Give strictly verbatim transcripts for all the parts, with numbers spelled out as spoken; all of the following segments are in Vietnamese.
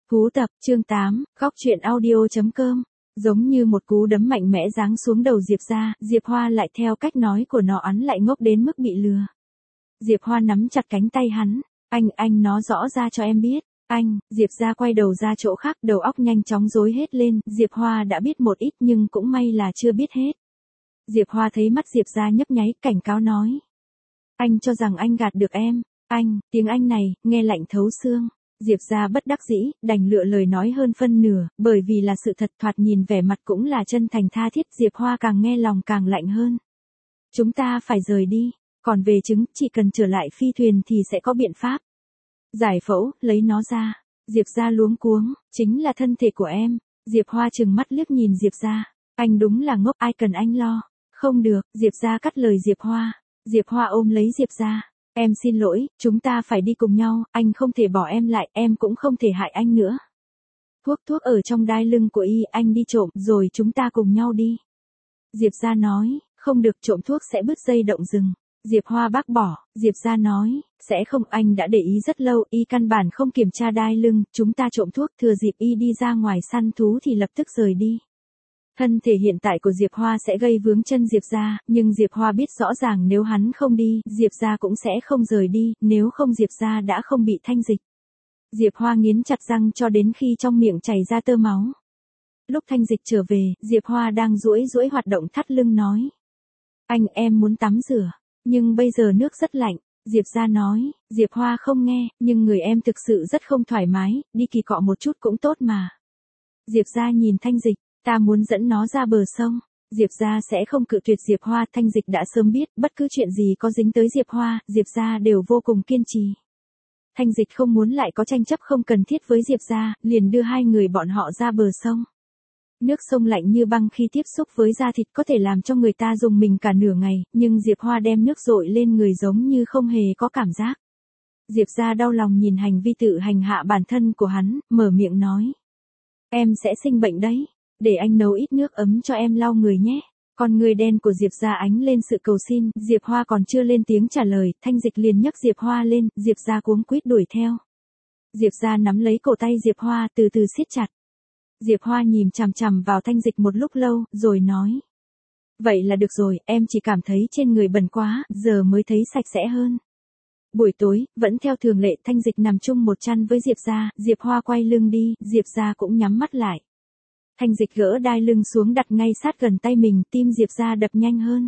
Cú tập, chương tám, góc truyện audio.com. Giống như một cú đấm mạnh mẽ giáng xuống đầu Diệp ra, Diệp Hoa lại theo cách nói của nó ắn lại ngốc đến mức bị lừa. Diệp Hoa nắm chặt cánh tay hắn, anh, anh nó rõ ra cho em biết, anh, Diệp ra quay đầu ra chỗ khác, đầu óc nhanh chóng rối hết lên, Diệp Hoa đã biết một ít nhưng cũng may là chưa biết hết. Diệp Hoa thấy mắt Diệp ra nhấp nháy, cảnh cáo nói. Anh cho rằng anh gạt được em, anh, tiếng anh này, nghe lạnh thấu xương. Diệp ra bất đắc dĩ, đành lựa lời nói hơn phân nửa, bởi vì là sự thật thoạt nhìn vẻ mặt cũng là chân thành tha thiết, Diệp Hoa càng nghe lòng càng lạnh hơn. Chúng ta phải rời đi, còn về trứng, chỉ cần trở lại phi thuyền thì sẽ có biện pháp. Giải phẫu, lấy nó ra. Diệp ra luống cuống, chính là thân thể của em. Diệp Hoa trừng mắt liếc nhìn Diệp ra, anh đúng là ngốc, ai cần anh lo. Không được, Diệp ra cắt lời Diệp Hoa. Diệp Hoa ôm lấy Diệp ra. Em xin lỗi, chúng ta phải đi cùng nhau, anh không thể bỏ em lại, em cũng không thể hại anh nữa. Thuốc thuốc ở trong đai lưng của y, anh đi trộm, rồi chúng ta cùng nhau đi. Diệp ra nói, không được, trộm thuốc sẽ bứt dây động rừng. Diệp Hoa bác bỏ, Diệp ra nói, sẽ không, anh đã để ý rất lâu, y căn bản không kiểm tra đai lưng, chúng ta trộm thuốc, thừa dịp y đi ra ngoài săn thú thì lập tức rời đi. Thân thể hiện tại của Diệp Hoa sẽ gây vướng chân Diệp ra, nhưng Diệp Hoa biết rõ ràng nếu hắn không đi, Diệp ra cũng sẽ không rời đi, nếu không Diệp ra đã không bị thanh dịch. Diệp Hoa nghiến chặt răng cho đến khi trong miệng chảy ra tơ máu. Lúc thanh dịch trở về, Diệp Hoa đang duỗi duỗi hoạt động thắt lưng nói. Anh, em muốn tắm rửa, nhưng bây giờ nước rất lạnh. Diệp ra nói, Diệp Hoa không nghe, nhưng người em thực sự rất không thoải mái, đi kỳ cọ một chút cũng tốt mà. Diệp ra nhìn thanh dịch. Ta muốn dẫn nó ra bờ sông. Diệp ra sẽ không cự tuyệt Diệp Hoa, thanh dịch đã sớm biết, bất cứ chuyện gì có dính tới Diệp Hoa, Diệp ra đều vô cùng kiên trì. Thanh dịch không muốn lại có tranh chấp không cần thiết với Diệp ra, liền đưa hai người bọn họ ra bờ sông. Nước sông lạnh như băng khi tiếp xúc với da thịt có thể làm cho người ta dùng mình cả nửa ngày, nhưng Diệp Hoa đem nước dội lên người giống như không hề có cảm giác. Diệp ra đau lòng nhìn hành vi tự hành hạ bản thân của hắn, mở miệng nói. Em sẽ sinh bệnh đấy. Để anh nấu ít nước ấm cho em lau người nhé. Con người đen của Diệp ra ánh lên sự cầu xin, Diệp Hoa còn chưa lên tiếng trả lời, thanh dịch liền nhấc Diệp Hoa lên, Diệp ra cuống quýt đuổi theo. Diệp ra nắm lấy cổ tay Diệp Hoa từ từ siết chặt. Diệp Hoa nhìn chằm chằm vào thanh dịch một lúc lâu, rồi nói. Vậy là được rồi, em chỉ cảm thấy trên người bẩn quá, giờ mới thấy sạch sẽ hơn. Buổi tối, vẫn theo thường lệ, thanh dịch nằm chung một chăn với Diệp ra, Diệp Hoa quay lưng đi, Diệp ra cũng nhắm mắt lại. Thanh dịch gỡ đai lưng xuống đặt ngay sát gần tay mình, tim Diệp ra đập nhanh hơn.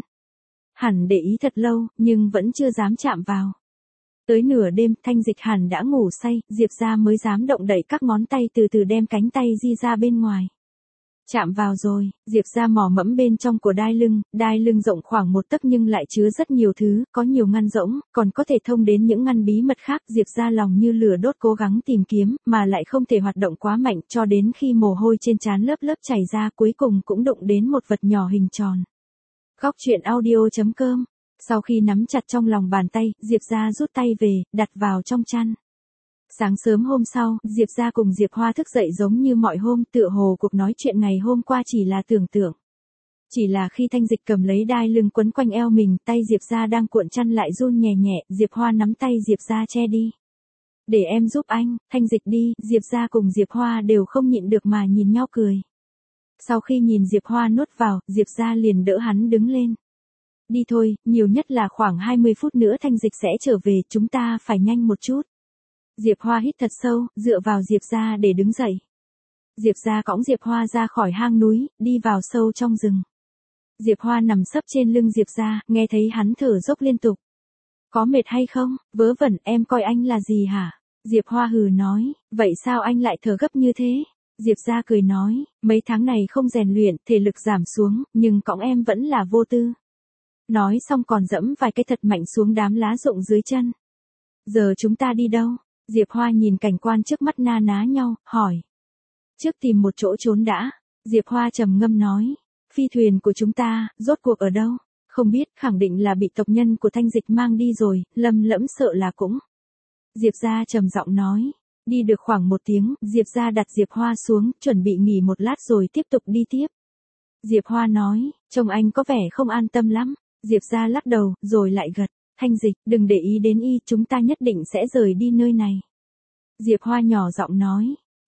Hẳn để ý thật lâu, nhưng vẫn chưa dám chạm vào. Tới nửa đêm, thanh dịch hẳn đã ngủ say, Diệp ra mới dám động đậy các ngón tay từ từ đem cánh tay di ra bên ngoài. Chạm vào rồi, Diệp ra mò mẫm bên trong của đai lưng, đai lưng rộng khoảng một tấc nhưng lại chứa rất nhiều thứ, có nhiều ngăn rỗng, còn có thể thông đến những ngăn bí mật khác. Diệp ra lòng như lửa đốt cố gắng tìm kiếm, mà lại không thể hoạt động quá mạnh, cho đến khi mồ hôi trên trán lớp lớp chảy ra, cuối cùng cũng đụng đến một vật nhỏ hình tròn. Góc truyện audio.com. Sau khi nắm chặt trong lòng bàn tay, Diệp ra rút tay về, đặt vào trong chăn. Sáng sớm hôm sau, Diệp ra cùng Diệp Hoa thức dậy giống như mọi hôm, tựa hồ cuộc nói chuyện ngày hôm qua chỉ là tưởng tượng. Chỉ là khi thanh dịch cầm lấy đai lưng quấn quanh eo mình, tay Diệp ra đang cuộn chăn lại run nhẹ nhẹ, Diệp Hoa nắm tay Diệp ra che đi. Để em giúp anh, thanh dịch đi, Diệp ra cùng Diệp Hoa đều không nhịn được mà nhìn nhau cười. Sau khi nhìn Diệp Hoa nuốt vào, Diệp ra liền đỡ hắn đứng lên. Đi thôi, nhiều nhất là khoảng hai mươi phút nữa thanh dịch sẽ trở về, chúng ta phải nhanh một chút. Diệp Hoa hít thật sâu, dựa vào Diệp ra để đứng dậy. Diệp ra cõng Diệp Hoa ra khỏi hang núi, đi vào sâu trong rừng. Diệp Hoa nằm sấp trên lưng Diệp ra, nghe thấy hắn thở dốc liên tục. Có mệt hay không? Vớ vẩn, em coi anh là gì hả? Diệp Hoa hừ nói, vậy sao anh lại thở gấp như thế? Diệp ra cười nói, mấy tháng này không rèn luyện, thể lực giảm xuống, nhưng cõng em vẫn là vô tư. Nói xong còn dẫm vài cái thật mạnh xuống đám lá rụng dưới chân. Giờ chúng ta đi đâu? Diệp Hoa nhìn cảnh quan trước mắt na ná nhau, hỏi. Trước tìm một chỗ trốn đã. Diệp Hoa trầm ngâm nói. Phi thuyền của chúng ta, rốt cuộc ở đâu? Không biết, khẳng định là bị tộc nhân của thanh dịch mang đi rồi, Lâm Lẫm sợ là cũng. Diệp ra trầm giọng nói. Đi được khoảng một tiếng, Diệp ra đặt Diệp Hoa xuống, chuẩn bị nghỉ một lát rồi tiếp tục đi tiếp. Diệp Hoa nói, trông anh có vẻ không an tâm lắm. Diệp ra lắc đầu, rồi lại gật. Thanh dịch, đừng để ý đến y, chúng ta nhất định sẽ rời đi nơi này. Diệp Hoa nhỏ giọng nói.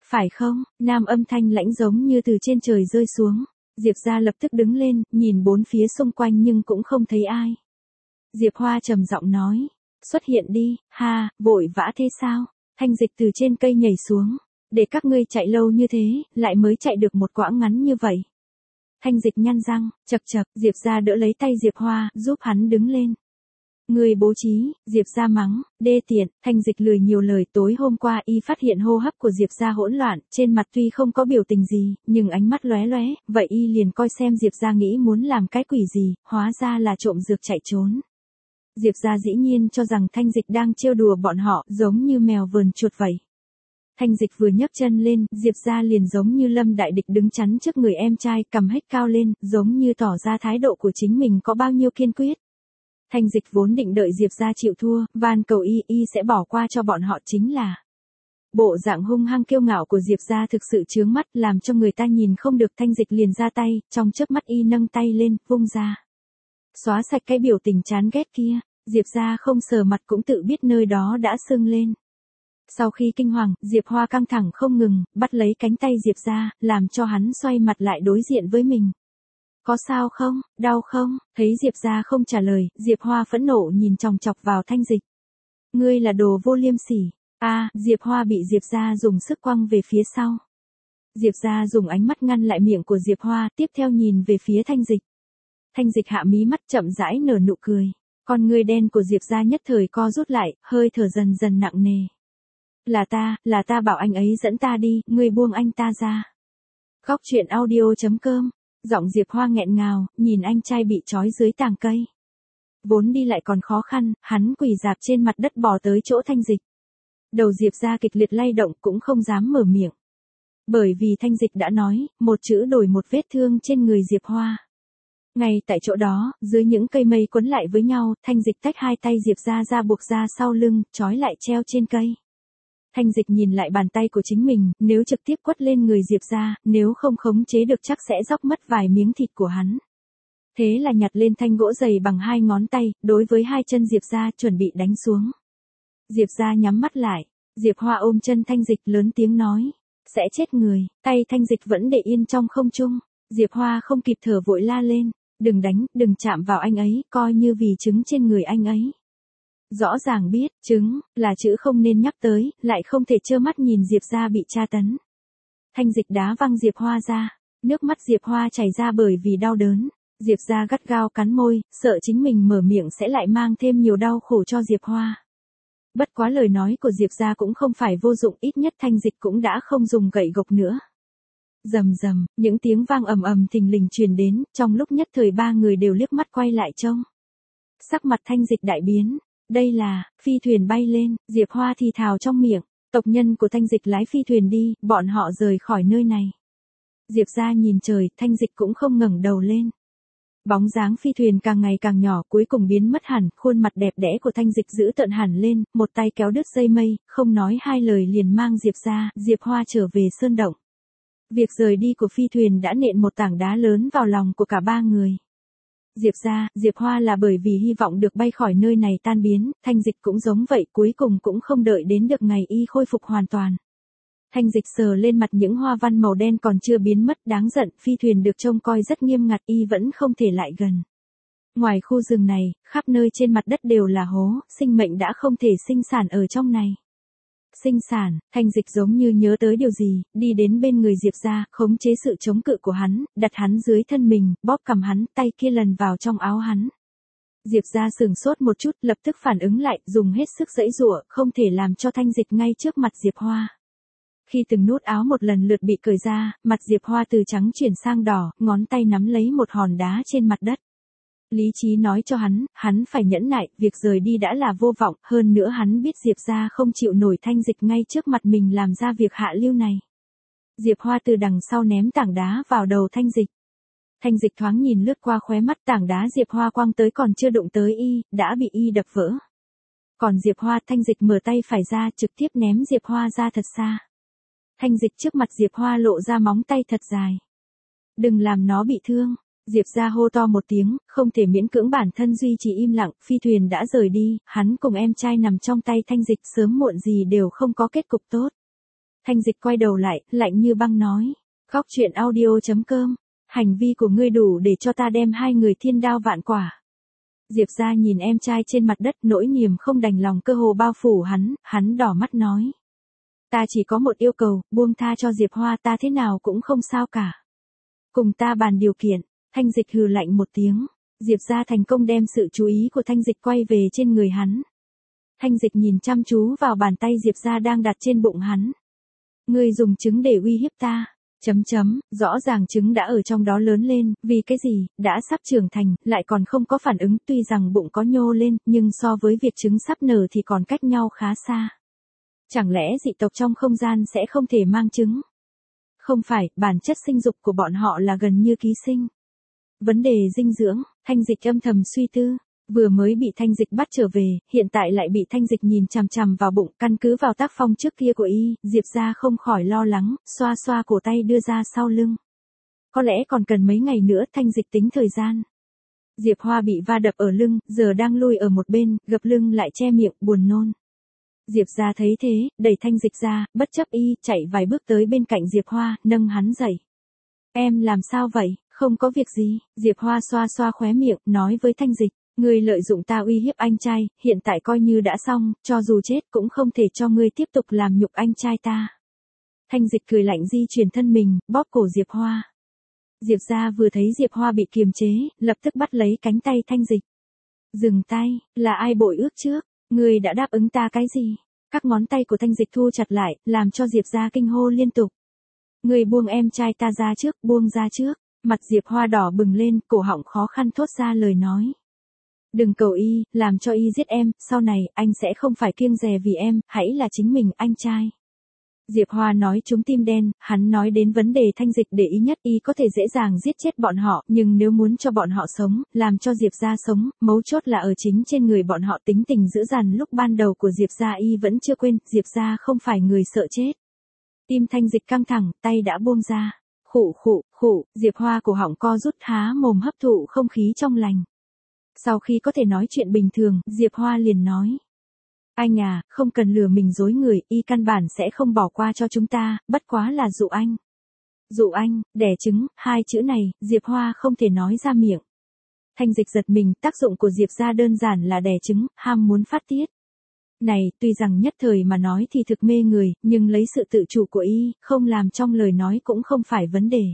phải không? Nam âm thanh lãnh giống như từ trên trời rơi xuống. Diệp ra lập tức đứng lên, nhìn bốn phía xung quanh nhưng cũng không thấy ai. Diệp Hoa trầm giọng nói, xuất hiện đi, ha, vội vã thế sao? Thanh Dịch từ trên cây nhảy xuống, để các ngươi chạy lâu như thế, lại mới chạy được một quãng ngắn như vậy. Thanh Dịch nhăn răng, chậc chậc, Diệp ra đỡ lấy tay Diệp Hoa, giúp hắn đứng lên. Người bố trí, Diệp ra mắng, đê tiện. Thanh Dịch lười nhiều lời. Tối hôm qua y phát hiện hô hấp của Diệp ra hỗn loạn, trên mặt tuy không có biểu tình gì, nhưng ánh mắt lóe lóe, vậy y liền coi xem Diệp ra nghĩ muốn làm cái quỷ gì, hóa ra là trộm dược chạy trốn. Diệp ra dĩ nhiên cho rằng Thanh Dịch đang trêu đùa bọn họ, giống như mèo vờn chuột vậy. Thanh Dịch vừa nhấc chân lên, Diệp ra liền giống như lâm đại địch đứng chắn trước người em trai, cầm hết cao lên, giống như tỏ ra thái độ của chính mình có bao nhiêu kiên quyết. Thanh Dịch vốn định đợi Diệp ra chịu thua, van cầu y, y sẽ bỏ qua cho bọn họ chính là. Bộ dạng hung hăng kiêu ngạo của Diệp ra thực sự chướng mắt, làm cho người ta nhìn không được. Thanh Dịch liền ra tay, trong chớp mắt y nâng tay lên, vung ra. Xóa sạch cái biểu tình chán ghét kia, Diệp ra không sờ mặt cũng tự biết nơi đó đã sưng lên. Sau khi kinh hoàng, Diệp Hoa căng thẳng không ngừng, bắt lấy cánh tay Diệp ra, làm cho hắn xoay mặt lại đối diện với mình. Có sao không, đau không? Thấy Diệp ra không trả lời, Diệp Hoa phẫn nộ nhìn chòng chọc vào Thanh Dịch. Ngươi là đồ vô liêm sỉ. A, à, Diệp Hoa bị Diệp ra dùng sức quăng về phía sau. Diệp ra dùng ánh mắt ngăn lại miệng của Diệp Hoa, tiếp theo nhìn về phía Thanh Dịch. Thanh Dịch hạ mí mắt chậm rãi nở nụ cười. Con ngươi đen của Diệp ra nhất thời co rút lại, hơi thở dần dần nặng nề. Là ta, là ta bảo anh ấy dẫn ta đi, ngươi buông anh ta ra. Góc truyện audio chấm com. Giọng Diệp Hoa nghẹn ngào, nhìn anh trai bị trói dưới tàng cây. Vốn đi lại còn khó khăn, hắn quỳ dạp trên mặt đất bò tới chỗ Thanh Dịch. Đầu Diệp ra kịch liệt lay động cũng không dám mở miệng. Bởi vì Thanh Dịch đã nói, một chữ đổi một vết thương trên người Diệp Hoa. Ngay tại chỗ đó, dưới những cây mây quấn lại với nhau, Thanh Dịch tách hai tay Diệp ra ra buộc ra sau lưng, trói lại treo trên cây. Thanh Dịch nhìn lại bàn tay của chính mình, nếu trực tiếp quất lên người Diệp ra, nếu không khống chế được chắc sẽ róc mất vài miếng thịt của hắn. Thế là nhặt lên thanh gỗ dày bằng hai ngón tay, đối với hai chân Diệp ra chuẩn bị đánh xuống. Diệp ra nhắm mắt lại, Diệp Hoa ôm chân Thanh Dịch lớn tiếng nói, sẽ chết người. Tay Thanh Dịch vẫn để yên trong không trung, Diệp Hoa không kịp thở vội la lên, đừng đánh, đừng chạm vào anh ấy, coi như vì trứng trên người anh ấy. Rõ ràng biết, trứng, là chữ không nên nhắc tới, lại không thể trơ mắt nhìn Diệp ra bị tra tấn. Thanh Dịch đá văng Diệp Hoa ra, nước mắt Diệp Hoa chảy ra bởi vì đau đớn. Diệp ra gắt gao cắn môi, sợ chính mình mở miệng sẽ lại mang thêm nhiều đau khổ cho Diệp Hoa. Bất quá lời nói của Diệp ra cũng không phải vô dụng, ít nhất Thanh Dịch cũng đã không dùng gậy gộc nữa. Rầm rầm, những tiếng vang ầm ầm thình lình truyền đến, trong lúc nhất thời ba người đều liếc mắt quay lại trông. Sắc mặt Thanh Dịch đại biến. Đây là, phi thuyền bay lên, Diệp Hoa thì thào trong miệng, tộc nhân của Thanh Dịch lái phi thuyền đi, bọn họ rời khỏi nơi này. Diệp ra nhìn trời, Thanh Dịch cũng không ngẩng đầu lên. Bóng dáng phi thuyền càng ngày càng nhỏ, cuối cùng biến mất hẳn, khuôn mặt đẹp đẽ của Thanh Dịch giữ tợn hẳn lên, một tay kéo đứt dây mây, không nói hai lời liền mang Diệp ra, Diệp Hoa trở về sơn động. Việc rời đi của phi thuyền đã nện một tảng đá lớn vào lòng của cả ba người. Diệp ra, Diệp Hoa là bởi vì hy vọng được bay khỏi nơi này tan biến, Thanh Dịch cũng giống vậy, cuối cùng cũng không đợi đến được ngày y khôi phục hoàn toàn. Thanh Dịch sờ lên mặt những hoa văn màu đen còn chưa biến mất, đáng giận, phi thuyền được trông coi rất nghiêm ngặt, y vẫn không thể lại gần. Ngoài khu rừng này, khắp nơi trên mặt đất đều là hố, sinh mệnh đã không thể sinh sản ở trong này. Sinh sản, Thanh Dịch giống như nhớ tới điều gì, đi đến bên người Diệp ra, khống chế sự chống cự của hắn, đặt hắn dưới thân mình, bóp cầm hắn, tay kia lần vào trong áo hắn. Diệp ra sừng sốt một chút, lập tức phản ứng lại, dùng hết sức giãy giụa, không thể làm cho Thanh Dịch ngay trước mặt Diệp Hoa. Khi từng nút áo một lần lượt bị cởi ra, mặt Diệp Hoa từ trắng chuyển sang đỏ, ngón tay nắm lấy một hòn đá trên mặt đất. Lý trí nói cho hắn, hắn phải nhẫn nại, việc rời đi đã là vô vọng, hơn nữa hắn biết Diệp ra không chịu nổi Thanh Dịch ngay trước mặt mình làm ra việc hạ lưu này. Diệp Hoa từ đằng sau ném tảng đá vào đầu Thanh Dịch. Thanh Dịch thoáng nhìn lướt qua khóe mắt, tảng đá Diệp Hoa quăng tới còn chưa đụng tới y, đã bị y đập vỡ. Còn Diệp Hoa, Thanh Dịch mở tay phải ra, trực tiếp ném Diệp Hoa ra thật xa. Thanh Dịch trước mặt Diệp Hoa lộ ra móng tay thật dài. Đừng làm nó bị thương. Diệp ra hô to một tiếng, không thể miễn cưỡng bản thân duy trì im lặng, phi thuyền đã rời đi, hắn cùng em trai nằm trong tay Thanh Dịch, sớm muộn gì đều không có kết cục tốt. Thanh Dịch quay đầu lại, lạnh như băng nói. Góc truyện audio chấm com. Hành vi của ngươi đủ để cho ta đem hai người thiên đao vạn quả. Diệp ra nhìn em trai trên mặt đất, nỗi niềm không đành lòng cơ hồ bao phủ hắn, hắn đỏ mắt nói. Ta chỉ có một yêu cầu, buông tha cho Diệp Hoa, ta thế nào cũng không sao cả. Cùng ta bàn điều kiện. Thanh Dịch hừ lạnh một tiếng. Diệp ra thành công đem sự chú ý của Thanh Dịch quay về trên người hắn. Thanh Dịch nhìn chăm chú vào bàn tay Diệp ra đang đặt trên bụng hắn. Ngươi dùng trứng để uy hiếp ta. Chấm chấm, rõ ràng trứng đã ở trong đó lớn lên, vì cái gì, đã sắp trưởng thành, lại còn không có phản ứng, tuy rằng bụng có nhô lên, nhưng so với việc trứng sắp nở thì còn cách nhau khá xa. Chẳng lẽ dị tộc trong không gian sẽ không thể mang trứng? Không phải, bản chất sinh dục của bọn họ là gần như ký sinh. Vấn đề dinh dưỡng, Thanh Dịch âm thầm suy tư. Vừa mới bị Thanh Dịch bắt trở về, hiện tại lại bị Thanh Dịch nhìn chằm chằm vào bụng, căn cứ vào tác phong trước kia của y, Diệp ra không khỏi lo lắng, xoa xoa cổ tay đưa ra sau lưng. Có lẽ còn cần mấy ngày nữa, Thanh Dịch tính thời gian. Diệp Hoa bị va đập ở lưng, giờ đang lui ở một bên, gập lưng lại che miệng, buồn nôn. Diệp ra thấy thế, đẩy Thanh Dịch ra, bất chấp y, chạy vài bước tới bên cạnh Diệp Hoa, nâng hắn dậy. Em làm sao vậy, không có việc gì, Diệp Hoa xoa xoa khóe miệng, nói với Thanh Dịch. Ngươi lợi dụng ta uy hiếp anh trai, hiện tại coi như đã xong, cho dù chết cũng không thể cho ngươi tiếp tục làm nhục anh trai ta. Thanh Dịch cười lạnh di chuyển thân mình, bóp cổ Diệp Hoa. Diệp ra vừa thấy Diệp Hoa bị kiềm chế, lập tức bắt lấy cánh tay Thanh Dịch. Dừng tay, là ai bội ước trước, ngươi đã đáp ứng ta cái gì? Các ngón tay của Thanh Dịch thu chặt lại, làm cho Diệp ra kinh hô liên tục. Ngươi buông em trai ta ra trước, buông ra trước. Mặt Diệp Hoa đỏ bừng lên, cổ họng khó khăn thốt ra lời nói. Đừng cầu y, làm cho y giết em, sau này, anh sẽ không phải kiêng dè vì em, hãy là chính mình, anh trai. Diệp Hoa nói trúng tim đen, hắn nói đến vấn đề Thanh Dịch để ý nhất, y có thể dễ dàng giết chết bọn họ, nhưng nếu muốn cho bọn họ sống, làm cho Diệp ra sống, mấu chốt là ở chính trên người bọn họ. Tính tình dữ dằn lúc ban đầu của Diệp ra y vẫn chưa quên, Diệp ra không phải người sợ chết. Tim Thanh Dịch căng thẳng, tay đã buông ra. Khụ khụ, khụ, Diệp Hoa cổ họng co rút há mồm hấp thụ không khí trong lành. Sau khi có thể nói chuyện bình thường, Diệp Hoa liền nói. Anh à, không cần lừa mình dối người, y căn bản sẽ không bỏ qua cho chúng ta, bất quá là dụ anh. Dụ anh, đẻ trứng, hai chữ này, Diệp Hoa không thể nói ra miệng. Thanh Dịch giật mình, tác dụng của Diệp ra đơn giản là đẻ trứng, ham muốn phát tiết. Này, tuy rằng nhất thời mà nói thì thực mê người, nhưng lấy sự tự chủ của y, không làm trong lời nói cũng không phải vấn đề.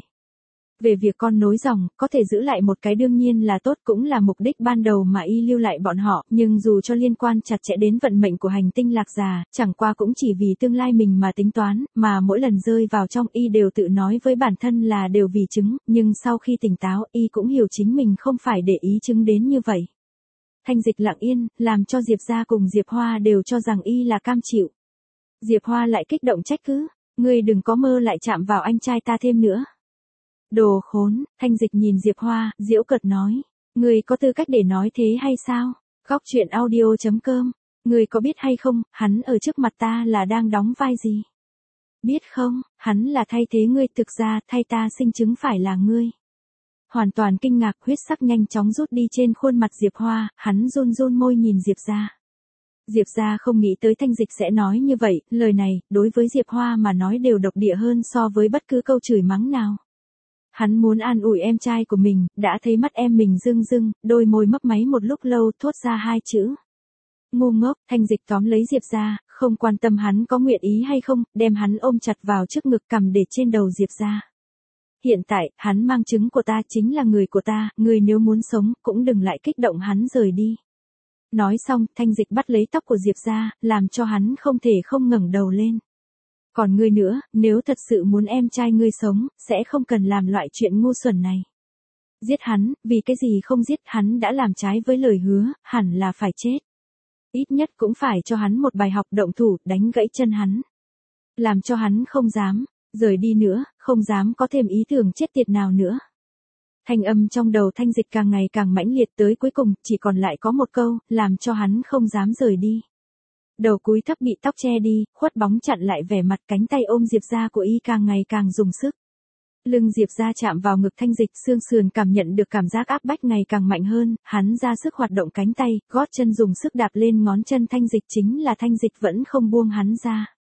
Về việc con nối dòng, có thể giữ lại một cái đương nhiên là tốt, cũng là mục đích ban đầu mà y lưu lại bọn họ, nhưng dù cho liên quan chặt chẽ đến vận mệnh của hành tinh Lạc Già, chẳng qua cũng chỉ vì tương lai mình mà tính toán, mà mỗi lần rơi vào trong y đều tự nói với bản thân là đều vì trứng, nhưng sau khi tỉnh táo y cũng hiểu chính mình không phải để ý trứng đến như vậy. Thanh Dịch lặng yên, làm cho Diệp ra cùng Diệp Hoa đều cho rằng y là cam chịu. Diệp Hoa lại kích động trách cứ, ngươi đừng có mơ lại chạm vào anh trai ta thêm nữa. Đồ khốn, Thanh Dịch nhìn Diệp Hoa, giễu cợt nói. Ngươi có tư cách để nói thế hay sao? Góc truyện audio chấm com. Ngươi có biết hay không, hắn ở trước mặt ta là đang đóng vai gì? Biết không, hắn là thay thế ngươi, thực ra thay ta sinh chứng phải là ngươi. Hoàn toàn kinh ngạc, huyết sắc nhanh chóng rút đi trên khuôn mặt Diệp Hoa, hắn run run môi nhìn Diệp ra. Diệp ra không nghĩ tới Thanh Dịch sẽ nói như vậy, lời này, đối với Diệp Hoa mà nói đều độc địa hơn so với bất cứ câu chửi mắng nào. Hắn muốn an ủi em trai của mình, đã thấy mắt em mình rưng rưng, đôi môi mấp máy một lúc lâu thốt ra hai chữ. Ngu ngốc, Thanh Dịch tóm lấy Diệp ra, không quan tâm hắn có nguyện ý hay không, đem hắn ôm chặt vào trước ngực cầm để trên đầu Diệp ra. Hiện tại, hắn mang trứng của ta chính là người của ta, người nếu muốn sống, cũng đừng lại kích động hắn rời đi. Nói xong, Thanh Dịch bắt lấy tóc của Diệp ra, làm cho hắn không thể không ngẩng đầu lên. Còn ngươi nữa, nếu thật sự muốn em trai ngươi sống, sẽ không cần làm loại chuyện ngu xuẩn này. Giết hắn, vì cái gì không giết, hắn đã làm trái với lời hứa, hẳn là phải chết. Ít nhất cũng phải cho hắn một bài học, động thủ, đánh gãy chân hắn. Làm cho hắn không dám, rời đi nữa, không dám có thêm ý tưởng chết tiệt nào nữa. Thanh âm trong đầu Thanh Dịch càng ngày càng mãnh liệt, tới cuối cùng, chỉ còn lại có một câu, làm cho hắn không dám rời đi. Đầu cúi thấp bị tóc che đi, khuất bóng chặn lại vẻ mặt, cánh tay ôm Diệp ra của y càng ngày càng dùng sức. Lưng Diệp ra chạm vào ngực Thanh Dịch, xương sườn cảm nhận được cảm giác áp bách ngày càng mạnh hơn, hắn ra sức hoạt động cánh tay, gót chân dùng sức đạp lên ngón chân Thanh Dịch, chính là Thanh Dịch vẫn không buông hắn ra.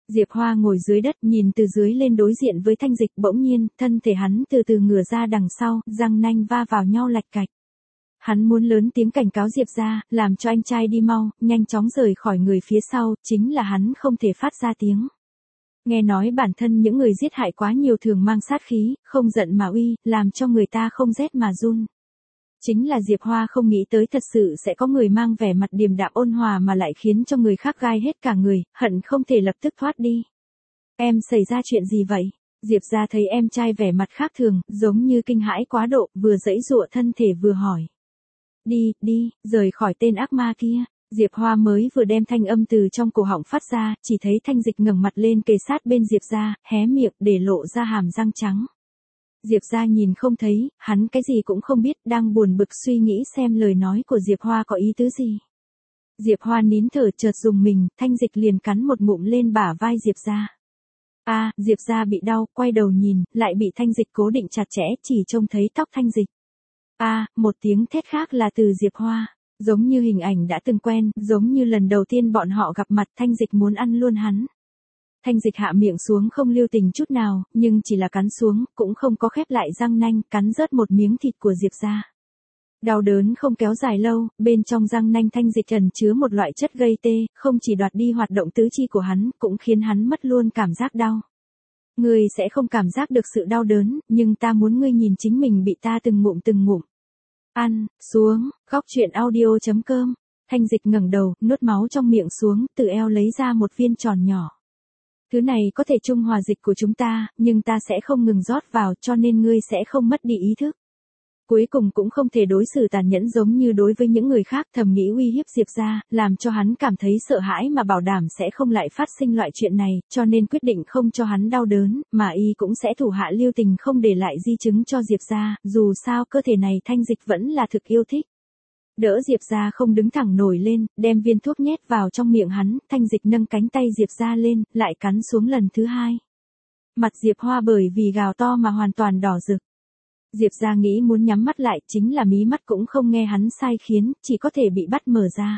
Diệp Hoa ngồi dưới đất nhìn từ dưới lên đối diện với Thanh Dịch, bỗng nhiên, thân thể hắn từ từ ngửa ra đằng sau, răng nanh va vào nhau lạch cạch. Hắn muốn lớn tiếng cảnh cáo Diệp ra, làm cho anh trai đi mau, nhanh chóng rời khỏi người phía sau, chính là hắn không thể phát ra tiếng. Nghe nói bản thân những người giết hại quá nhiều thường mang sát khí, không giận mà uy, làm cho người ta không rét mà run. Chính là Diệp Hoa không nghĩ tới thật sự sẽ có người mang vẻ mặt điềm đạm ôn hòa mà lại khiến cho người khác gai hết cả người, hận không thể lập tức thoát đi. Em xảy ra chuyện gì vậy? Diệp ra thấy em trai vẻ mặt khác thường, giống như kinh hãi quá độ, vừa giãy giụa thân thể vừa hỏi. Đi, đi, rời khỏi tên ác ma kia. Diệp Hoa mới vừa đem thanh âm từ trong cổ họng phát ra, chỉ thấy Thanh Dịch ngẩng mặt lên kề sát bên Diệp ra, hé miệng để lộ ra hàm răng trắng. Diệp ra nhìn không thấy, hắn cái gì cũng không biết, đang buồn bực suy nghĩ xem lời nói của Diệp Hoa có ý tứ gì. Diệp Hoa nín thở chợt dùng mình, Thanh Dịch liền cắn một ngụm lên bả vai Diệp ra. A, à, Diệp ra bị đau, quay đầu nhìn, lại bị Thanh Dịch cố định chặt chẽ, chỉ trông thấy tóc Thanh Dịch. A, à, một tiếng thét khác là từ Diệp Hoa, giống như hình ảnh đã từng quen, giống như lần đầu tiên bọn họ gặp mặt, Thanh Dịch muốn ăn luôn hắn. Thanh Dịch hạ miệng xuống không lưu tình chút nào, nhưng chỉ là cắn xuống, cũng không có khép lại răng nanh, cắn rớt một miếng thịt của Diệp ra. Đau đớn không kéo dài lâu, bên trong răng nanh Thanh Dịch ẩn chứa một loại chất gây tê, không chỉ đoạt đi hoạt động tứ chi của hắn, cũng khiến hắn mất luôn cảm giác đau. Ngươi sẽ không cảm giác được sự đau đớn, nhưng ta muốn ngươi nhìn chính mình bị ta từng ngụm từng ngụm ăn xuống. Góc truyện audio chấm com. Thanh Dịch ngẩng đầu, nuốt máu trong miệng xuống, từ eo lấy ra một viên tròn nhỏ. Thứ này có thể trung hòa dịch của chúng ta, nhưng ta sẽ không ngừng rót vào, cho nên ngươi sẽ không mất đi ý thức. Cuối cùng cũng không thể đối xử tàn nhẫn giống như đối với những người khác, thầm nghĩ uy hiếp Diệp ra, làm cho hắn cảm thấy sợ hãi mà bảo đảm sẽ không lại phát sinh loại chuyện này, cho nên quyết định không cho hắn đau đớn, mà y cũng sẽ thủ hạ lưu tình không để lại di chứng cho Diệp ra, dù sao cơ thể này Thanh Dịch vẫn là thực yêu thích. Đỡ Diệp ra không đứng thẳng nổi lên, đem viên thuốc nhét vào trong miệng hắn, Thanh Dịch nâng cánh tay Diệp ra lên, lại cắn xuống lần thứ hai. Mặt Diệp Hoa bởi vì gào to mà hoàn toàn đỏ rực. Diệp ra nghĩ muốn nhắm mắt lại, chính là mí mắt cũng không nghe hắn sai khiến, chỉ có thể bị bắt mở ra.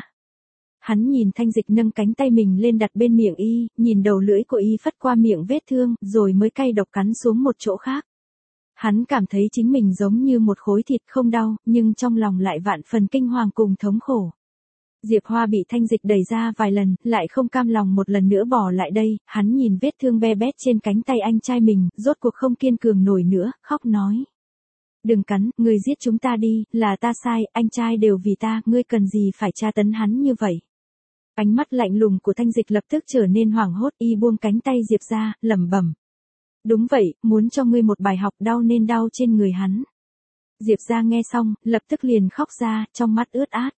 Hắn nhìn Thanh Dịch nâng cánh tay mình lên đặt bên miệng y, nhìn đầu lưỡi của y phất qua miệng vết thương, rồi mới cay độc cắn xuống một chỗ khác. Hắn cảm thấy chính mình giống như một khối thịt không đau, nhưng trong lòng lại vạn phần kinh hoàng cùng thống khổ. Diệp Hoa bị Thanh Dịch đẩy ra vài lần, lại không cam lòng một lần nữa bỏ lại đây, hắn nhìn vết thương be bét trên cánh tay anh trai mình, rốt cuộc không kiên cường nổi nữa, khóc nói. Đừng cắn, ngươi giết chúng ta đi, là ta sai, anh trai đều vì ta, ngươi cần gì phải tra tấn hắn như vậy. Ánh mắt lạnh lùng của Thanh Dịch lập tức trở nên hoảng hốt, y buông cánh tay Diệp ra, lẩm bẩm. Đúng vậy, muốn cho ngươi một bài học, đau nên đau trên người hắn. Diệp ra nghe xong, lập tức liền khóc ra, trong mắt ướt át.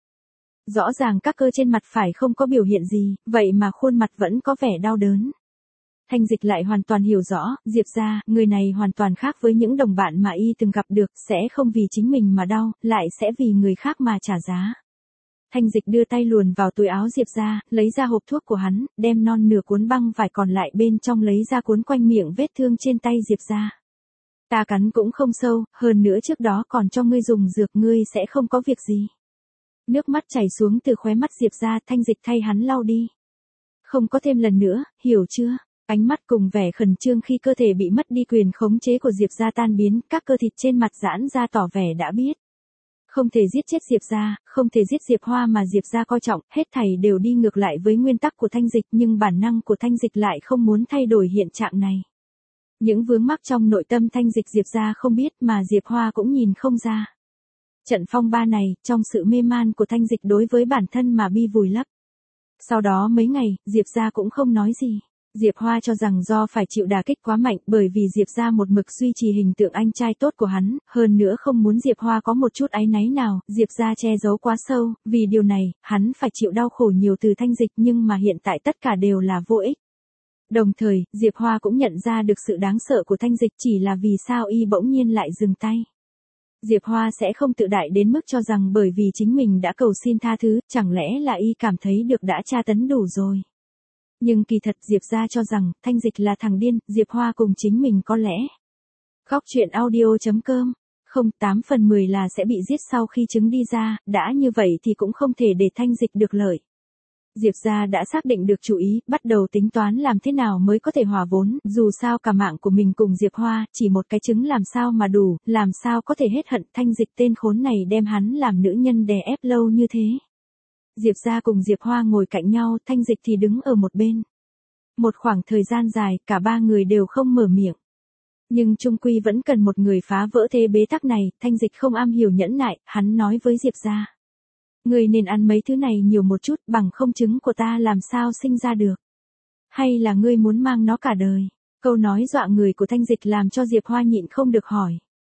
Rõ ràng các cơ trên mặt phải không có biểu hiện gì, vậy mà khuôn mặt vẫn có vẻ đau đớn. Thanh Dịch lại hoàn toàn hiểu rõ, Diệp ra, người này hoàn toàn khác với những đồng bạn mà y từng gặp được, sẽ không vì chính mình mà đau, lại sẽ vì người khác mà trả giá. Thanh Dịch đưa tay luồn vào túi áo Diệp ra, lấy ra hộp thuốc của hắn, đem non nửa cuốn băng vải còn lại bên trong lấy ra cuốn quanh miệng vết thương trên tay Diệp ra. Ta cắn cũng không sâu, hơn nữa trước đó còn cho ngươi dùng dược, ngươi sẽ không có việc gì. Nước mắt chảy xuống từ khóe mắt Diệp ra, Thanh Dịch thay hắn lau đi. Không có thêm lần nữa, hiểu chưa? Ánh mắt cùng vẻ khẩn trương khi cơ thể bị mất đi quyền khống chế của Diệp ra tan biến, các cơ thịt trên mặt giãn ra tỏ vẻ đã biết. Không thể giết chết Diệp ra, không thể giết Diệp Hoa mà Diệp ra coi trọng, hết thảy đều đi ngược lại với nguyên tắc của Thanh Dịch, nhưng bản năng của Thanh Dịch lại không muốn thay đổi hiện trạng này. Những vướng mắc trong nội tâm Thanh Dịch Diệp ra không biết mà Diệp Hoa cũng nhìn không ra. Trận phong ba này, trong sự mê man của Thanh Dịch đối với bản thân mà bi vùi lấp. Sau đó mấy ngày, Diệp ra cũng không nói gì. Diệp Hoa cho rằng do phải chịu đả kích quá mạnh, bởi vì Diệp ra một mực duy trì hình tượng anh trai tốt của hắn, hơn nữa không muốn Diệp Hoa có một chút áy náy nào, Diệp ra che giấu quá sâu, vì điều này, hắn phải chịu đau khổ nhiều từ Thanh Dịch, nhưng mà hiện tại tất cả đều là vô ích. Đồng thời, Diệp Hoa cũng nhận ra được sự đáng sợ của Thanh Dịch, chỉ là vì sao y bỗng nhiên lại dừng tay. Diệp Hoa sẽ không tự đại đến mức cho rằng bởi vì chính mình đã cầu xin tha thứ, chẳng lẽ là y cảm thấy được đã tra tấn đủ rồi. Nhưng kỳ thật Diệp ra cho rằng, Thanh Dịch là thằng điên, Diệp Hoa cùng chính mình có lẽ. Góc truyện audio chấm com. Không, tám phần mười là sẽ bị giết sau khi trứng đi ra, đã như vậy thì cũng không thể để Thanh Dịch được lợi. Diệp gia đã xác định được chủ ý, bắt đầu tính toán làm thế nào mới có thể hòa vốn, dù sao cả mạng của mình cùng Diệp Hoa, chỉ một cái trứng làm sao mà đủ, làm sao có thể hết hận. Thanh Dịch tên khốn này đem hắn làm nữ nhân đè ép lâu như thế. Diệp gia cùng Diệp Hoa ngồi cạnh nhau, Thanh Dịch thì đứng ở một bên. Một khoảng thời gian dài, cả ba người đều không mở miệng. Nhưng chung quy vẫn cần một người phá vỡ thế bế tắc này. Thanh Dịch không am hiểu nhẫn nại, hắn nói với Diệp gia. Ngươi nên ăn mấy thứ này nhiều một chút, bằng không trứng của ta làm sao sinh ra được. Hay là ngươi muốn mang nó cả đời? Câu nói dọa người của Thanh Dịch làm cho Diệp Hoa nhịn không được hỏi.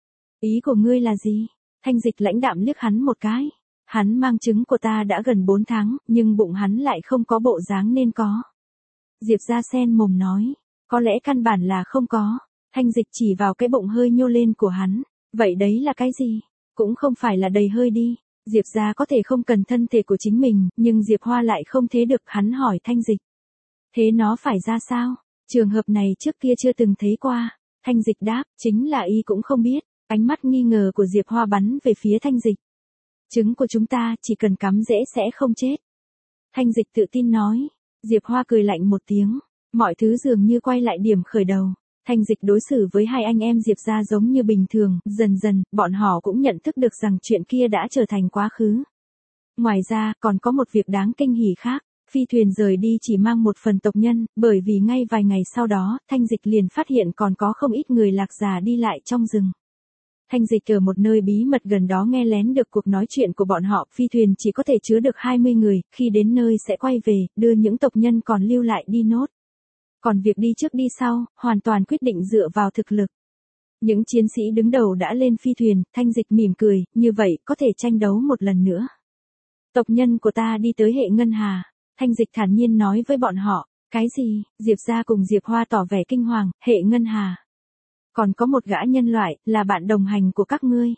Ý của ngươi là gì? Thanh Dịch lãnh đạm liếc hắn một cái. Hắn mang trứng của ta đã gần bốn tháng, nhưng bụng hắn lại không có bộ dáng nên có. Diệp gia sen mồm nói. Có lẽ căn bản là không có. Thanh Dịch chỉ vào cái bụng hơi nhô lên của hắn. Vậy đấy là cái gì? Cũng không phải là đầy hơi đi. Diệp gia có thể không cần thân thể của chính mình, nhưng Diệp Hoa lại không thế được. Hắn hỏi Thanh Dịch. Thế nó phải ra sao? Trường hợp này trước kia chưa từng thấy qua. Thanh Dịch đáp, chính là y cũng không biết. Ánh mắt nghi ngờ của Diệp Hoa bắn về phía Thanh Dịch. Trứng của chúng ta chỉ cần cắm rễ sẽ không chết. Thanh Dịch tự tin nói. Diệp Hoa cười lạnh một tiếng. Mọi thứ dường như quay lại điểm khởi đầu. Thanh Dịch đối xử với hai anh em Diệp gia giống như bình thường, dần dần, bọn họ cũng nhận thức được rằng chuyện kia đã trở thành quá khứ. Ngoài ra, còn có một việc đáng kinh hỉ khác. Phi thuyền rời đi chỉ mang một phần tộc nhân, bởi vì ngay vài ngày sau đó, Thanh Dịch liền phát hiện còn có không ít người lạc già đi lại trong rừng. Thanh Dịch ở một nơi bí mật gần đó nghe lén được cuộc nói chuyện của bọn họ. Phi thuyền chỉ có thể chứa được hai mươi người, khi đến nơi sẽ quay về, đưa những tộc nhân còn lưu lại đi nốt. Còn việc đi trước đi sau, hoàn toàn quyết định dựa vào thực lực. Những chiến sĩ đứng đầu đã lên phi thuyền, Thanh Dịch mỉm cười, như vậy có thể tranh đấu một lần nữa. Tộc nhân của ta đi tới hệ ngân hà. Thanh Dịch thản nhiên nói với bọn họ. Cái gì? Diệp gia cùng Diệp Hoa tỏ vẻ kinh hoàng. Hệ ngân hà. Còn có một gã nhân loại, là bạn đồng hành của các ngươi.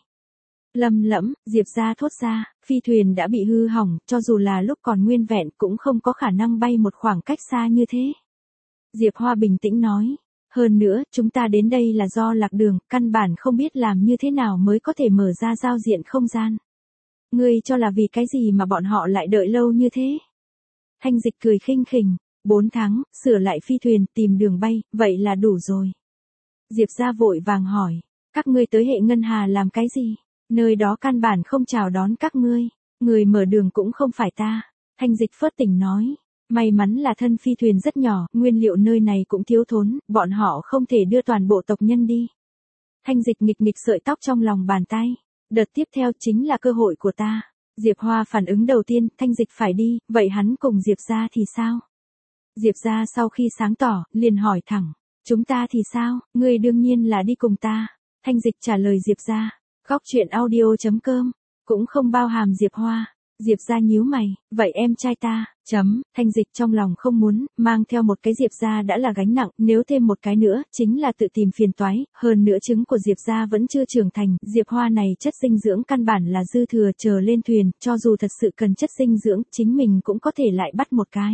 Lầm lẫm, Diệp gia thốt ra. Phi thuyền đã bị hư hỏng, cho dù là lúc còn nguyên vẹn cũng không có khả năng bay một khoảng cách xa như thế. Diệp Hoa bình tĩnh nói. Hơn nữa, chúng ta đến đây là do lạc đường, căn bản không biết làm như thế nào mới có thể mở ra giao diện không gian. Ngươi cho là vì cái gì mà bọn họ lại đợi lâu như thế? Thanh Dịch cười khinh khỉnh. Bốn tháng, sửa lại phi thuyền, tìm đường bay, vậy là đủ rồi. Diệp gia vội vàng hỏi. Các ngươi tới hệ ngân hà làm cái gì? Nơi đó căn bản không chào đón các ngươi. Người mở đường cũng không phải ta. Thanh Dịch phớt tỉnh nói. May mắn là thân phi thuyền rất nhỏ, nguyên liệu nơi này cũng thiếu thốn, bọn họ không thể đưa toàn bộ tộc nhân đi. Thanh Dịch nghịch nghịch sợi tóc trong lòng bàn tay. Đợt tiếp theo chính là cơ hội của ta. Diệp Hoa phản ứng đầu tiên, Thanh Dịch phải đi, vậy hắn cùng Diệp gia thì sao? Diệp gia sau khi sáng tỏ, liền hỏi thẳng. Chúng ta thì sao? Ngươi đương nhiên là đi cùng ta. Thanh Dịch trả lời Diệp gia. Góc truyện audio chấm com. Cũng không bao hàm Diệp Hoa. Diệp gia nhíu mày, vậy em trai ta, chấm, Thanh Dịch trong lòng không muốn, mang theo một cái Diệp gia đã là gánh nặng, nếu thêm một cái nữa, chính là tự tìm phiền toái, hơn nữa trứng của Diệp gia vẫn chưa trưởng thành, Diệp Hoa này chất dinh dưỡng căn bản là dư thừa chờ lên thuyền, cho dù thật sự cần chất dinh dưỡng, chính mình cũng có thể lại bắt một cái.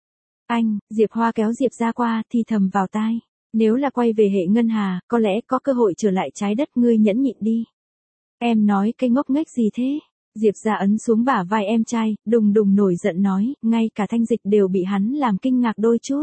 Anh, Diệp Hoa kéo Diệp gia qua, thì thầm vào tai, nếu là quay về hệ ngân hà, có lẽ có cơ hội trở lại trái đất, ngươi nhẫn nhịn đi. Em nói cây ngốc nghếch gì thế? Diệp gia ấn xuống bả vai em trai, đùng đùng nổi giận nói, ngay cả Thanh Dịch đều bị hắn làm kinh ngạc đôi chút.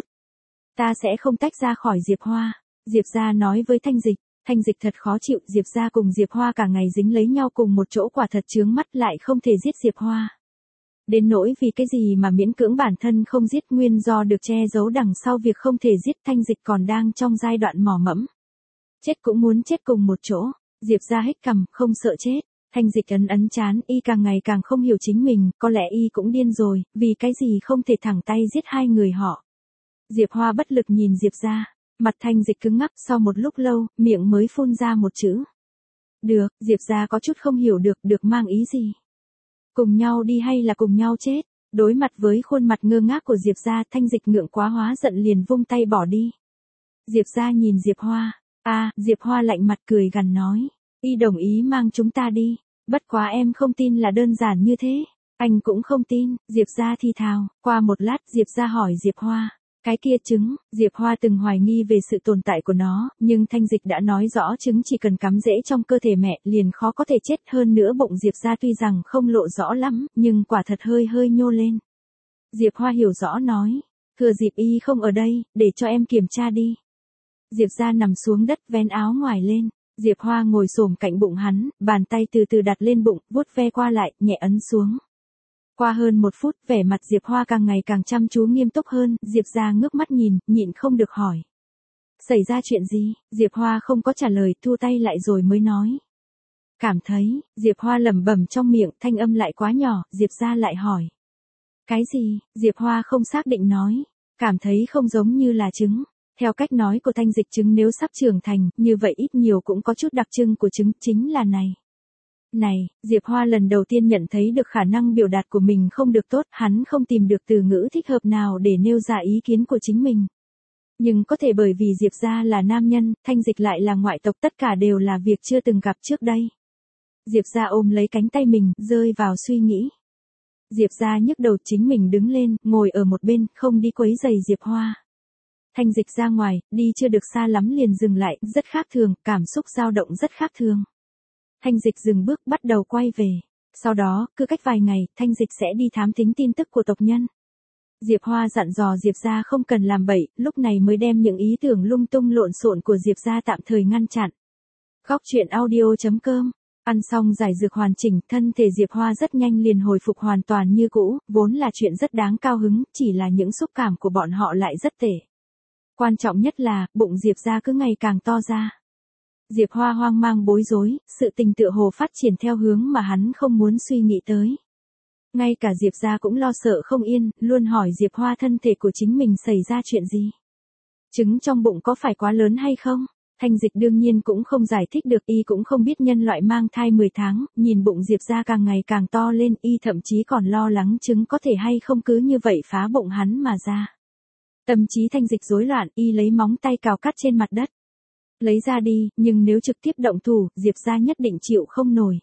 Ta sẽ không tách ra khỏi Diệp Hoa. Diệp gia nói với Thanh Dịch, Thanh Dịch thật khó chịu, Diệp gia cùng Diệp Hoa cả ngày dính lấy nhau cùng một chỗ quả thật chướng mắt lại không thể giết Diệp Hoa. Đến nỗi vì cái gì mà miễn cưỡng bản thân không giết nguyên do được che giấu đằng sau việc không thể giết Thanh Dịch còn đang trong giai đoạn mò mẫm. Chết cũng muốn chết cùng một chỗ, Diệp gia hít cằm, không sợ chết. Thanh Dịch ấn ấn chán, y càng ngày càng không hiểu chính mình, có lẽ y cũng điên rồi, vì cái gì không thể thẳng tay giết hai người họ. Diệp Hoa bất lực nhìn Diệp gia, mặt Thanh Dịch cứng ngắc, sau một lúc lâu, miệng mới phun ra một chữ. Được, Diệp gia có chút không hiểu được, được mang ý gì? Cùng nhau đi hay là cùng nhau chết? Đối mặt với khuôn mặt ngơ ngác của Diệp gia, Thanh Dịch ngượng quá hóa giận liền vung tay bỏ đi. Diệp gia nhìn Diệp Hoa, a, à, Diệp Hoa lạnh mặt cười gằn nói. Y đồng ý mang chúng ta đi, bất quá em không tin là đơn giản như thế. Anh cũng không tin, Diệp gia thì thào. Qua một lát, Diệp gia hỏi Diệp Hoa, cái kia trứng, Diệp Hoa từng hoài nghi về sự tồn tại của nó, nhưng Thanh Dịch đã nói rõ trứng chỉ cần cắm rễ trong cơ thể mẹ liền khó có thể chết, hơn nữa bụng Diệp gia tuy rằng không lộ rõ lắm, nhưng quả thật hơi hơi nhô lên. Diệp Hoa hiểu rõ nói. Thừa dịp y không ở đây, để cho em kiểm tra đi. Diệp ra nằm xuống đất vén áo ngoài lên. Diệp Hoa ngồi xổm cạnh bụng hắn, bàn tay từ từ đặt lên bụng, vuốt ve qua lại, nhẹ ấn xuống. Qua hơn một phút, vẻ mặt Diệp Hoa càng ngày càng chăm chú nghiêm túc hơn, Diệp ra ngước mắt nhìn, nhịn không được hỏi. Xảy ra chuyện gì? Diệp Hoa không có trả lời, thu tay lại rồi mới nói. Cảm thấy, Diệp Hoa lẩm bẩm trong miệng, thanh âm lại quá nhỏ, Diệp ra lại hỏi. Cái gì? Diệp Hoa không xác định nói. Cảm thấy không giống như là trứng. Theo cách nói của Thanh Dịch, trứng nếu sắp trưởng thành, như vậy ít nhiều cũng có chút đặc trưng của trứng, chính là này. Này, Diệp Hoa lần đầu tiên nhận thấy được khả năng biểu đạt của mình không được tốt, hắn không tìm được từ ngữ thích hợp nào để nêu ra ý kiến của chính mình. Nhưng có thể bởi vì Diệp gia là nam nhân, Thanh Dịch lại là ngoại tộc, tất cả đều là việc chưa từng gặp trước đây. Diệp gia ôm lấy cánh tay mình, rơi vào suy nghĩ. Diệp gia nhức đầu, chính mình đứng lên, ngồi ở một bên, không đi quấy rầy Diệp Hoa. Thanh Dịch ra ngoài, đi chưa được xa lắm liền dừng lại, rất khác thường, cảm xúc dao động rất khác thường. Thanh Dịch dừng bước, bắt đầu quay về. Sau đó, cứ cách vài ngày, Thanh Dịch sẽ đi thám thính tin tức của tộc nhân. Diệp Hoa dặn dò Diệp gia không cần làm bậy, lúc này mới đem những ý tưởng lung tung lộn xộn của Diệp gia tạm thời ngăn chặn. Góc truyện audio chấm com. Ăn xong giải dược hoàn chỉnh, thân thể Diệp Hoa rất nhanh liền hồi phục hoàn toàn như cũ, vốn là chuyện rất đáng cao hứng, chỉ là những xúc cảm của bọn họ lại rất tệ. Quan trọng nhất là, bụng Diệp gia cứ ngày càng to ra. Diệp Hoa hoang mang bối rối, sự tình tựa hồ phát triển theo hướng mà hắn không muốn suy nghĩ tới. Ngay cả Diệp gia cũng lo sợ không yên, luôn hỏi Diệp Hoa thân thể của chính mình xảy ra chuyện gì. Trứng trong bụng có phải quá lớn hay không? Thanh Dịch đương nhiên cũng không giải thích được, y cũng không biết nhân loại mang thai mười tháng, nhìn bụng Diệp gia càng ngày càng to lên, y thậm chí còn lo lắng trứng có thể hay không cứ như vậy phá bụng hắn mà ra. Tâm trí Thanh Dịch rối loạn, y lấy móng tay cào cắt trên mặt đất. Lấy ra đi, nhưng nếu trực tiếp động thủ, Diệp gia nhất định chịu không nổi.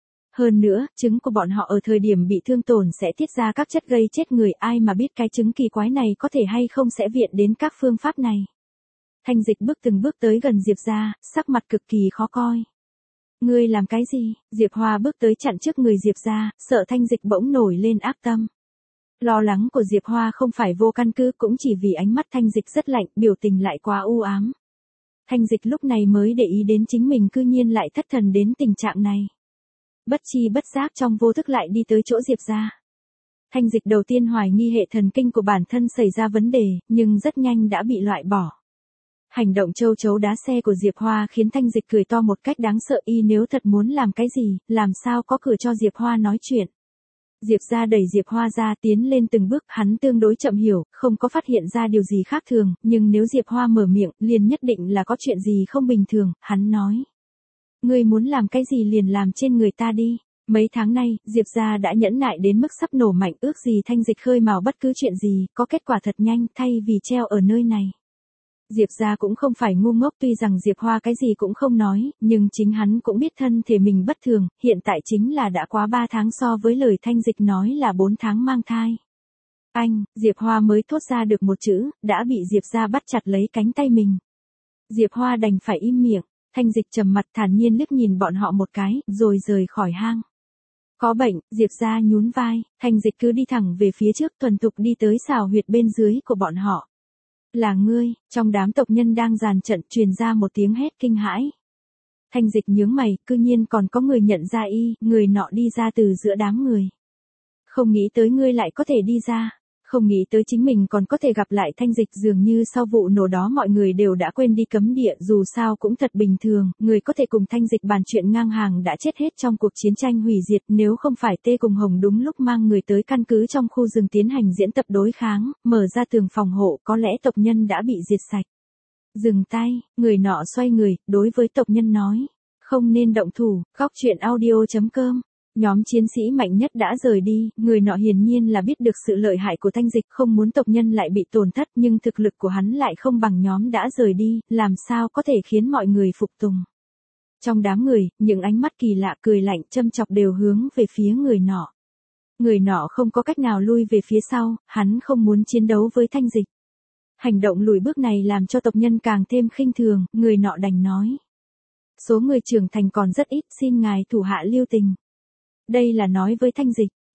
Hơn nữa, trứng của bọn họ ở thời điểm bị thương tổn sẽ tiết ra các chất gây chết người, ai mà biết cái trứng kỳ quái này có thể hay không sẽ viện đến các phương pháp này. Thanh Dịch bước từng bước tới gần Diệp gia, sắc mặt cực kỳ khó coi. Ngươi làm cái gì? Diệp Hoa bước tới chặn trước người Diệp gia, sợ Thanh Dịch bỗng nổi lên ác tâm. Lo lắng của Diệp Hoa không phải vô căn cứ, cũng chỉ vì ánh mắt Thanh Dịch rất lạnh, biểu tình lại quá u ám. Thanh Dịch lúc này mới để ý đến chính mình cư nhiên lại thất thần đến tình trạng này. Bất chi bất giác trong vô thức lại đi tới chỗ Diệp gia. Thanh Dịch đầu tiên hoài nghi hệ thần kinh của bản thân xảy ra vấn đề, nhưng rất nhanh đã bị loại bỏ. Hành động châu chấu đá xe của Diệp Hoa khiến Thanh Dịch cười to một cách đáng sợ, y nếu thật muốn làm cái gì, làm sao có cửa cho Diệp Hoa nói chuyện. Diệp gia đẩy Diệp Hoa ra tiến lên từng bước, hắn tương đối chậm hiểu, không có phát hiện ra điều gì khác thường, nhưng nếu Diệp Hoa mở miệng, liền nhất định là có chuyện gì không bình thường, hắn nói. Ngươi muốn làm cái gì liền làm trên người ta đi. Mấy tháng nay, Diệp gia đã nhẫn nại đến mức sắp nổ mạnh, ước gì Thanh Dịch khơi mào bất cứ chuyện gì, có kết quả thật nhanh, thay vì treo ở nơi này. Diệp gia cũng không phải ngu ngốc, tuy rằng Diệp Hoa cái gì cũng không nói, nhưng chính hắn cũng biết thân thể mình bất thường, hiện tại chính là đã quá ba tháng so với lời Thanh Dịch nói là bốn tháng mang thai. Anh, Diệp Hoa mới thốt ra được một chữ, đã bị Diệp gia bắt chặt lấy cánh tay mình. Diệp Hoa đành phải im miệng, Thanh Dịch trầm mặt thản nhiên liếc nhìn bọn họ một cái, rồi rời khỏi hang. Có bệnh, Diệp gia nhún vai, Thanh Dịch cứ đi thẳng về phía trước, thuần thục đi tới xào huyệt bên dưới của bọn họ. Là ngươi, trong đám tộc nhân đang dàn trận truyền ra một tiếng hét kinh hãi. Thanh Dịch nhướng mày, cư nhiên còn có người nhận ra y, người nọ đi ra từ giữa đám người. Không nghĩ tới ngươi lại có thể đi ra, không nghĩ tới chính mình còn có thể gặp lại Thanh Dịch, dường như sau vụ nổ đó mọi người đều đã quên đi cấm địa, dù sao cũng thật bình thường, người có thể cùng Thanh Dịch bàn chuyện ngang hàng đã chết hết trong cuộc chiến tranh hủy diệt, nếu không phải Tê cùng Hồng đúng lúc mang người tới căn cứ trong khu rừng tiến hành diễn tập đối kháng, mở ra tường phòng hộ, có lẽ tộc nhân đã bị diệt sạch. Dừng tay, người nọ xoay người, đối với tộc nhân nói, không nên động thủ. Góc truyện audio chấm com. Nhóm chiến sĩ mạnh nhất đã rời đi, người nọ hiển nhiên là biết được sự lợi hại của Thanh Dịch, không muốn tộc nhân lại bị tổn thất, nhưng thực lực của hắn lại không bằng nhóm đã rời đi, làm sao có thể khiến mọi người phục tùng. Trong đám người, những ánh mắt kỳ lạ cười lạnh châm chọc đều hướng về phía người nọ. Người nọ không có cách nào lui về phía sau, hắn không muốn chiến đấu với Thanh Dịch. Hành động lùi bước này làm cho tộc nhân càng thêm khinh thường, người nọ đành nói. Số người trưởng thành còn rất ít, xin ngài thủ hạ lưu tình. Đây là nói với Thanh Dịch,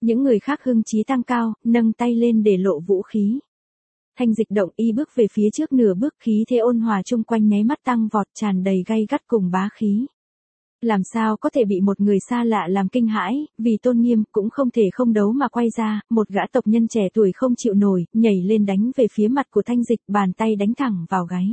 Những người khác hưng chí tăng cao, nâng tay lên để lộ vũ khí. Thanh Dịch động y bước về phía trước nửa bước, khí thế ôn hòa chung quanh nháy mắt tăng vọt, tràn đầy gay gắt cùng bá khí. Làm sao có thể bị một người xa lạ làm kinh hãi, vì tôn nghiêm cũng không thể không đấu mà quay ra, một gã tộc nhân trẻ tuổi không chịu nổi, nhảy lên đánh về phía mặt của Thanh Dịch, bàn tay đánh thẳng vào gáy.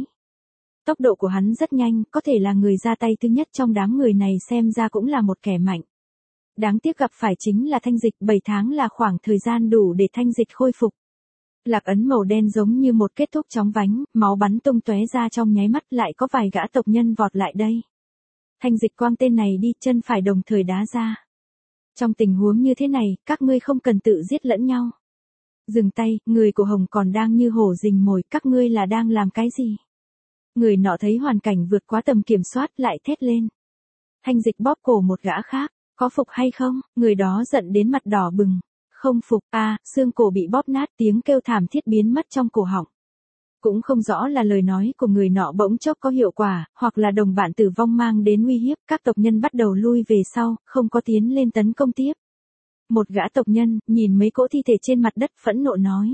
Tốc độ của hắn rất nhanh, có thể là người ra tay thứ nhất trong đám người này, xem ra cũng là một kẻ mạnh. Đáng tiếc gặp phải chính là Thanh Dịch, bảy tháng là khoảng thời gian đủ để Thanh Dịch khôi phục. Lạc ấn màu đen giống như một kết thúc chóng vánh, máu bắn tung tóe ra trong nháy mắt, lại có vài gã tộc nhân vọt lại đây. Thanh Dịch quang tên này đi, chân phải đồng thời đá ra. Trong tình huống như thế này, các ngươi không cần tự giết lẫn nhau. Dừng tay, người của Hồng còn đang như hổ rình mồi, các ngươi là đang làm cái gì? Người nọ thấy hoàn cảnh vượt quá tầm kiểm soát lại thét lên. Thanh Dịch bóp cổ một gã khác, có phục hay không? Người đó giận đến mặt đỏ bừng. Không phục, a, à, xương cổ bị bóp nát, tiếng kêu thảm thiết biến mất trong cổ họng. Cũng không rõ là lời nói của người nọ bỗng chốc có hiệu quả, hoặc là đồng bạn tử vong mang đến uy hiếp, các tộc nhân bắt đầu lui về sau, không có tiến lên tấn công tiếp. Một gã tộc nhân, nhìn mấy cỗ thi thể trên mặt đất phẫn nộ nói.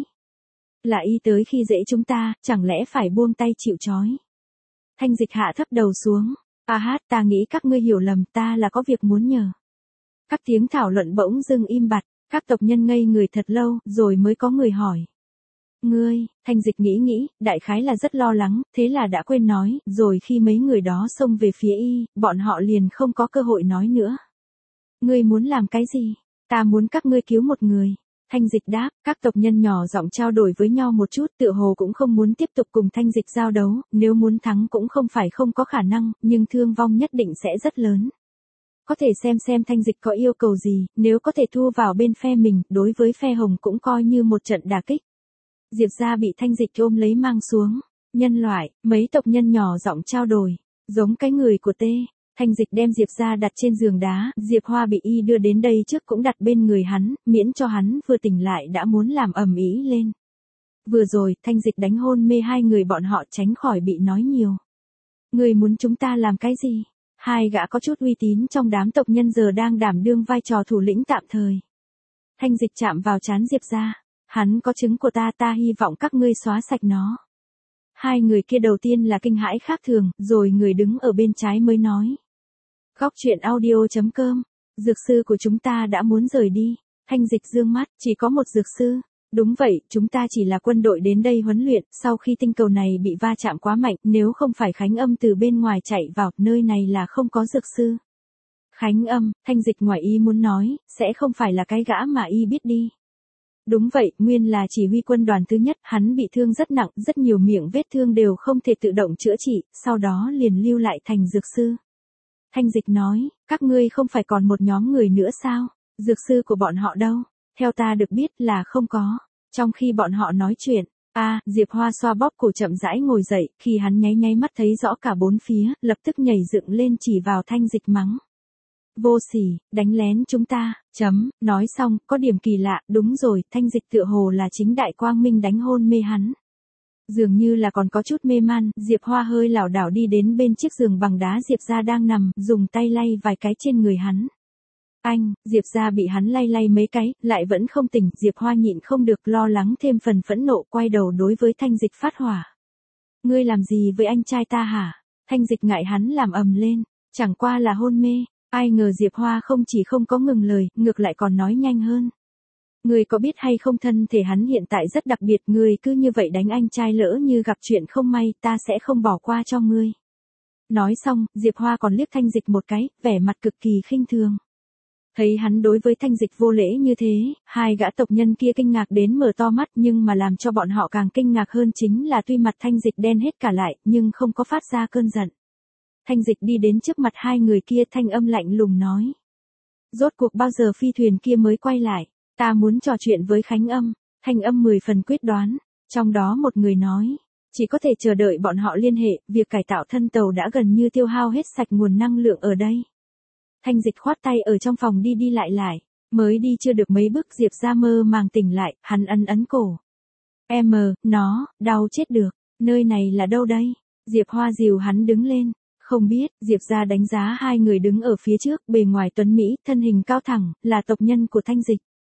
Là y tới khi dễ chúng ta, chẳng lẽ phải buông tay chịu trói. Thanh Dịch hạ thấp đầu xuống. A hát, ta nghĩ các ngươi hiểu lầm, ta là có việc muốn nhờ. Các tiếng thảo luận bỗng dưng im bặt, các tộc nhân ngây người thật lâu, rồi mới có người hỏi. Ngươi, Thanh Dịch nghĩ nghĩ, đại khái là rất lo lắng, thế là đã quên nói, rồi khi mấy người đó xông về phía y, bọn họ liền không có cơ hội nói nữa. Ngươi muốn làm cái gì? Ta muốn các ngươi cứu một người. Thanh Dịch đáp, các tộc nhân nhỏ giọng trao đổi với nhau một chút, tựa hồ cũng không muốn tiếp tục cùng Thanh Dịch giao đấu, nếu muốn thắng cũng không phải không có khả năng, nhưng thương vong nhất định sẽ rất lớn. Có thể xem xem Thanh Dịch có yêu cầu gì, nếu có thể thu vào bên phe mình, đối với phe Hồng cũng coi như một trận đả kích. Diệp gia bị Thanh Dịch ôm lấy mang xuống. Nhân loại, mấy tộc nhân nhỏ giọng trao đổi, giống cái người của tê. Thanh Dịch đem Diệp gia đặt trên giường đá, Diệp Hoa bị y đưa đến đây trước cũng đặt bên người hắn, miễn cho hắn vừa tỉnh lại đã muốn làm ầm ĩ lên. Vừa rồi, Thanh Dịch đánh hôn mê hai người bọn họ, tránh khỏi bị nói nhiều. Người muốn chúng ta làm cái gì? Hai gã có chút uy tín trong đám tộc nhân giờ đang đảm đương vai trò thủ lĩnh tạm thời. Thanh Dịch chạm vào trán Diệp gia. Hắn có chứng của ta, ta hy vọng các ngươi xóa sạch nó. Hai người kia đầu tiên là kinh hãi khác thường, rồi người đứng ở bên trái mới nói. Góc truyện audio chấm com, dược sư của chúng ta đã muốn rời đi. Thanh Dịch dương mắt, chỉ có một dược sư. Đúng vậy, chúng ta chỉ là quân đội đến đây huấn luyện, sau khi tinh cầu này bị va chạm quá mạnh, nếu không phải Khánh Âm từ bên ngoài chạy vào, nơi này là không có dược sư. Khánh Âm, Thanh Dịch ngoài ý muốn nói, sẽ không phải là cái gã mà y biết đi. Đúng vậy, nguyên là chỉ huy quân đoàn thứ nhất, hắn bị thương rất nặng, rất nhiều miệng vết thương đều không thể tự động chữa trị, sau đó liền lưu lại thành dược sư. Thanh Dịch nói, các ngươi không phải còn một nhóm người nữa sao? Dược sư của bọn họ đâu? Theo ta được biết là không có. Trong khi bọn họ nói chuyện, a, à, Diệp Hoa xoa bóp cổ chậm rãi ngồi dậy, khi hắn nháy nháy mắt thấy rõ cả bốn phía, lập tức nhảy dựng lên chỉ vào Thanh Dịch mắng. Vô sỉ, đánh lén chúng ta, chấm, nói xong, có điểm kỳ lạ, đúng rồi, Thanh Dịch tựa hồ là chính đại quang minh đánh hôn mê hắn. Dường như là còn có chút mê man, Diệp Hoa hơi lảo đảo đi đến bên chiếc giường bằng đá Diệp gia đang nằm, dùng tay lay vài cái trên người hắn. Anh, Diệp gia bị hắn lay lay mấy cái, lại vẫn không tỉnh, Diệp Hoa nhịn không được, lo lắng thêm phần phẫn nộ, quay đầu đối với Thanh Dịch phát hỏa. Ngươi làm gì với anh trai ta hả? Thanh Dịch ngại hắn làm ầm lên, chẳng qua là hôn mê. Ai ngờ Diệp Hoa không chỉ không có ngừng lời, ngược lại còn nói nhanh hơn. Ngươi có biết hay không, thân thể hắn hiện tại rất đặc biệt, ngươi cứ như vậy đánh anh trai, lỡ như gặp chuyện không may, ta sẽ không bỏ qua cho ngươi. Nói xong, Diệp Hoa còn liếc Thanh Dịch một cái, vẻ mặt cực kỳ khinh thường. Thấy hắn đối với Thanh Dịch vô lễ như thế, hai gã tộc nhân kia kinh ngạc đến mở to mắt, nhưng mà làm cho bọn họ càng kinh ngạc hơn chính là tuy mặt Thanh Dịch đen hết cả lại, nhưng không có phát ra cơn giận. Thanh Dịch đi đến trước mặt hai người kia, thanh âm lạnh lùng nói. Rốt cuộc bao giờ phi thuyền kia mới quay lại? Ta muốn trò chuyện với Khánh Âm. Thanh âm mười phần quyết đoán. Trong đó một người nói. Chỉ có thể chờ đợi bọn họ liên hệ, việc cải tạo thân tàu đã gần như tiêu hao hết sạch nguồn năng lượng ở đây. Thanh Dịch khoát tay ở trong phòng đi đi lại lại. Mới đi chưa được mấy bước, Diệp ra mơ màng tỉnh lại, hắn ấn ấn cổ. Em, nó, đau chết được. Nơi này là đâu đây? Diệp Hoa dìu hắn đứng lên. Không biết, Diệp gia đánh giá hai người đứng ở phía trước, bề ngoài tuấn Mỹ, thân hình cao thẳng, là tộc nhân của Thanh Dịch.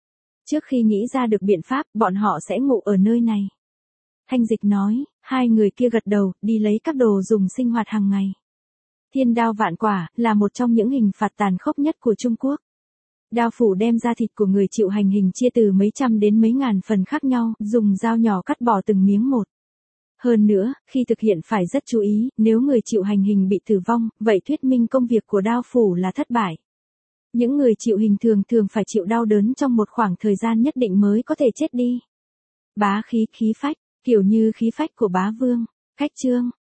Trước khi nghĩ ra được biện pháp, bọn họ sẽ ngủ ở nơi này. Thanh Dịch nói, hai người kia gật đầu, đi lấy các đồ dùng sinh hoạt hàng ngày. Thiên đao vạn quả, là một trong những hình phạt tàn khốc nhất của Trung Quốc. Đao phủ đem da thịt của người chịu hành hình chia từ mấy trăm đến mấy ngàn phần khác nhau, dùng dao nhỏ cắt bỏ từng miếng một. Hơn nữa, khi thực hiện phải rất chú ý, nếu người chịu hành hình bị tử vong, vậy thuyết minh công việc của đao phủ là thất bại. Những người chịu hình thường thường phải chịu đau đớn trong một khoảng thời gian nhất định mới có thể chết đi. Bá khí, khí phách, kiểu như khí phách của bá vương. Khách chương.